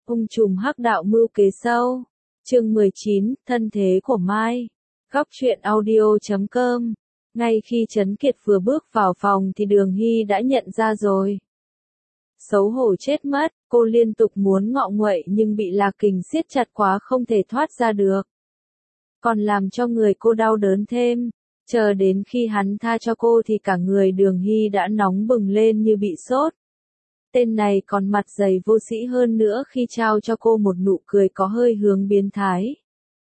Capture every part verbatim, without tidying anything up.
Ung trùm hắc đạo mưu kế sâu. Chương mười chín, thân thế của Mai. Góc truyện audio chấm com. Ngay khi Trấn Kiệt vừa bước vào phòng thì Đường Hy đã nhận ra rồi. Xấu hổ chết mất, cô liên tục muốn ngọ nguậy nhưng bị Lạc Kình siết chặt quá không thể thoát ra được. Còn làm cho người cô đau đớn thêm. Chờ đến khi hắn tha cho cô thì cả người Đường Hy đã nóng bừng lên như bị sốt. Tên này còn mặt dày vô sĩ hơn nữa khi trao cho cô một nụ cười có hơi hướng biến thái.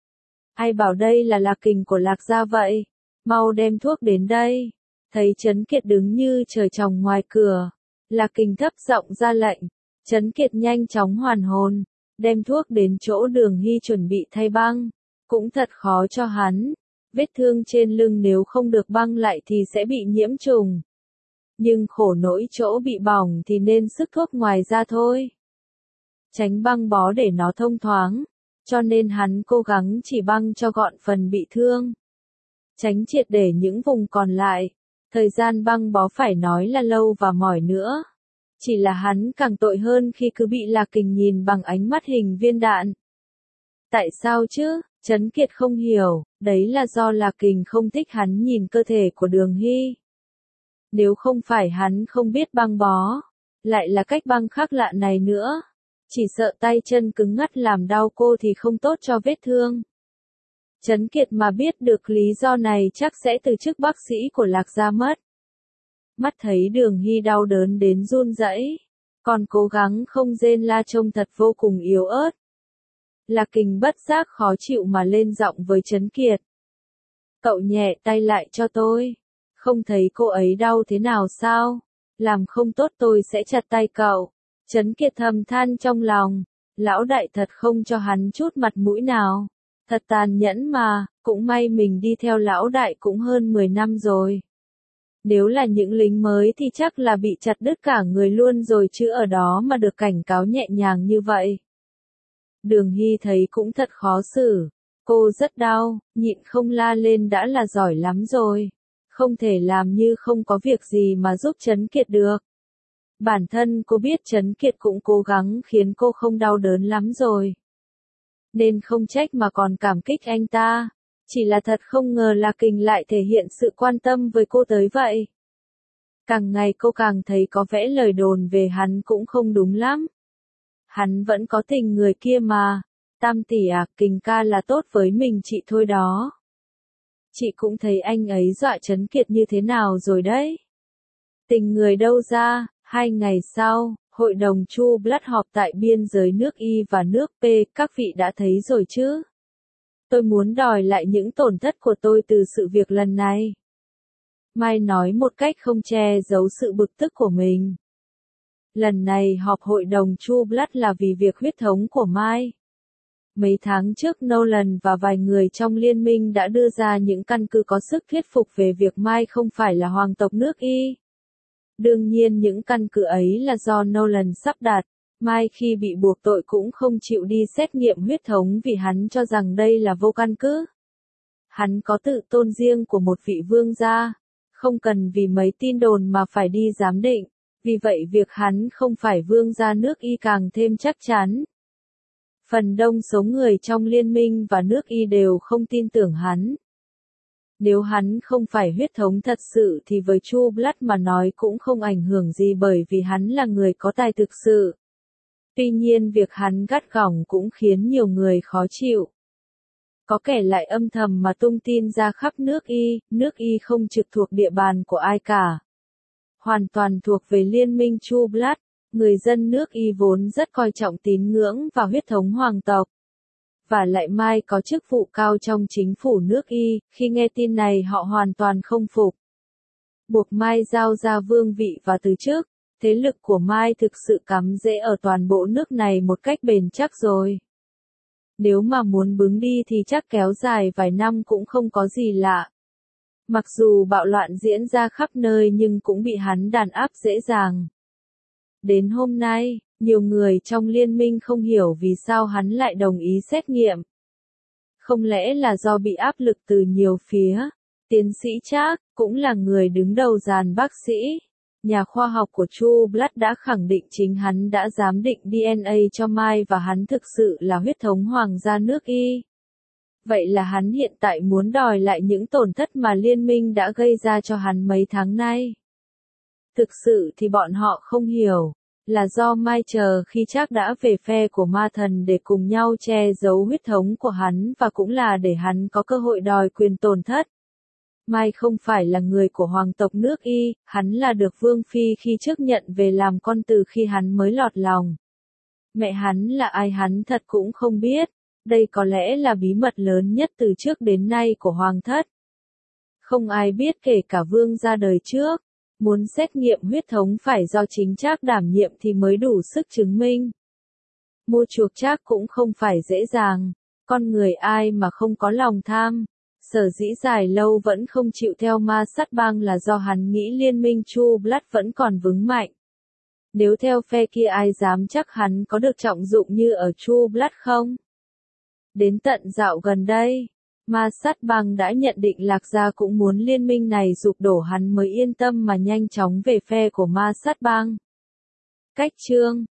Ai bảo đây là Lạc Kình của Lạc gia vậy? Mau đem thuốc đến đây. Thấy Trấn Kiệt đứng như trời trồng ngoài cửa. Lạc Kình thấp giọng ra lệnh. Trấn Kiệt nhanh chóng hoàn hồn. Đem thuốc đến chỗ Đường Hy chuẩn bị thay băng. Cũng thật khó cho hắn. Vết thương trên lưng nếu không được băng lại thì sẽ bị nhiễm trùng. Nhưng khổ nỗi chỗ bị bỏng thì nên sức thuốc ngoài ra thôi. Tránh băng bó để nó thông thoáng. Cho nên hắn cố gắng chỉ băng cho gọn phần bị thương. Tránh triệt để những vùng còn lại. Thời gian băng bó phải nói là lâu và mỏi nữa. Chỉ là hắn càng tội hơn khi cứ bị Lạc Kình nhìn bằng ánh mắt hình viên đạn. Tại sao chứ? Trấn Kiệt không hiểu, đấy là do Lạc Kình không thích hắn nhìn cơ thể của Đường Hy. Nếu không phải hắn không biết băng bó, lại là cách băng khác lạ này nữa. Chỉ sợ tay chân cứng ngắt làm đau cô thì không tốt cho vết thương. Trấn Kiệt mà biết được lý do này chắc sẽ từ chức bác sĩ của Lạc gia mất. Mắt thấy Đường Hy đau đớn đến run rẩy, còn cố gắng không rên la trông thật vô cùng yếu ớt. Lạc Kình bất giác khó chịu mà lên giọng với Trấn Kiệt. Cậu nhẹ tay lại cho tôi. Không thấy cô ấy đau thế nào sao? Làm không tốt tôi sẽ chặt tay cậu. Trấn Kiệt thầm than trong lòng. Lão đại thật không cho hắn chút mặt mũi nào. Thật tàn nhẫn mà, cũng may mình đi theo lão đại cũng hơn mười năm rồi. Nếu là những lính mới thì chắc là bị chặt đứt cả người luôn rồi chứ ở đó mà được cảnh cáo nhẹ nhàng như vậy. Đường Hy thấy cũng thật khó xử. Cô rất đau, nhịn không la lên đã là giỏi lắm rồi. Không thể làm như không có việc gì mà giúp Trấn Kiệt được. Bản thân cô biết Trấn Kiệt cũng cố gắng khiến cô không đau đớn lắm rồi. Nên không trách mà còn cảm kích anh ta. Chỉ là thật không ngờ Lạc Kình lại thể hiện sự quan tâm với cô tới vậy. Càng ngày cô càng thấy có vẻ lời đồn về hắn cũng không đúng lắm. Hắn vẫn có tình người kia mà. Tam tỷ à, Kình ca là tốt với mình chị thôi đó. Chị cũng thấy anh ấy dọa Trấn Kiệt như thế nào rồi đấy. Tình người đâu ra? Hai ngày sau, hội đồng Chu Blood họp tại biên giới nước Y và nước P, các vị đã thấy rồi chứ? Tôi muốn đòi lại những tổn thất của tôi từ sự việc lần này. Mai nói một cách không che giấu sự bực tức của mình. Lần này họp hội đồng Chu Blood là vì việc huyết thống của Mai. Mấy tháng trước Nolan và vài người trong liên minh đã đưa ra những căn cứ có sức thuyết phục về việc Mai không phải là hoàng tộc nước Y. Đương nhiên những căn cứ ấy là do Nolan sắp đặt. Mai khi bị buộc tội cũng không chịu đi xét nghiệm huyết thống vì hắn cho rằng đây là vô căn cứ. Hắn có tự tôn riêng của một vị vương gia, không cần vì mấy tin đồn mà phải đi giám định, vì vậy việc hắn không phải vương gia nước Y càng thêm chắc chắn. Phần đông số người trong liên minh và nước Y đều không tin tưởng hắn. Nếu hắn không phải huyết thống thật sự thì với Chu Blood mà nói cũng không ảnh hưởng gì bởi vì hắn là người có tài thực sự. Tuy nhiên việc hắn gắt gỏng cũng khiến nhiều người khó chịu. Có kẻ lại âm thầm mà tung tin ra khắp nước Y, nước Y không trực thuộc địa bàn của ai cả. Hoàn toàn thuộc về liên minh Chu Blood, người dân nước Y vốn rất coi trọng tín ngưỡng và huyết thống hoàng tộc. Và lại Mai có chức vụ cao trong chính phủ nước Y, khi nghe tin này họ hoàn toàn không phục. Buộc Mai giao ra vương vị và từ chức, thế lực của Mai thực sự cắm rễ ở toàn bộ nước này một cách bền chắc rồi. Nếu mà muốn bứng đi thì chắc kéo dài vài năm cũng không có gì lạ. Mặc dù bạo loạn diễn ra khắp nơi nhưng cũng bị hắn đàn áp dễ dàng. Đến hôm nay, nhiều người trong liên minh không hiểu vì sao hắn lại đồng ý xét nghiệm. Không lẽ là do bị áp lực từ nhiều phía? Tiến sĩ Trác, cũng là người đứng đầu dàn bác sĩ, nhà khoa học của True Blood đã khẳng định chính hắn đã giám định đê en a cho Mai và hắn thực sự là huyết thống hoàng gia nước Y. Vậy là hắn hiện tại muốn đòi lại những tổn thất mà liên minh đã gây ra cho hắn mấy tháng nay. Thực sự thì bọn họ không hiểu, là do Mai chờ khi chắc đã về phe của ma thần để cùng nhau che giấu huyết thống của hắn và cũng là để hắn có cơ hội đòi quyền tổn thất. Mai không phải là người của hoàng tộc nước Y, hắn là được Vương Phi khi trước nhận về làm con từ khi hắn mới lọt lòng. Mẹ hắn là ai hắn thật cũng không biết, đây có lẽ là bí mật lớn nhất từ trước đến nay của hoàng thất. Không ai biết kể cả vương ra đời trước, muốn xét nghiệm huyết thống phải do chính Trác đảm nhiệm thì mới đủ sức chứng minh. Mua chuộc Trác cũng không phải dễ dàng, con người ai mà không có lòng tham. Sở dĩ dài lâu vẫn không chịu theo ma sát bang là do hắn nghĩ liên minh True Blood vẫn còn vững mạnh. Nếu theo phe kia ai dám chắc hắn có được trọng dụng như ở True Blood không? Đến tận dạo gần đây, ma sát bang đã nhận định Lạc Gia cũng muốn liên minh này sụp đổ hắn mới yên tâm mà nhanh chóng về phe của ma sát bang. Cách chương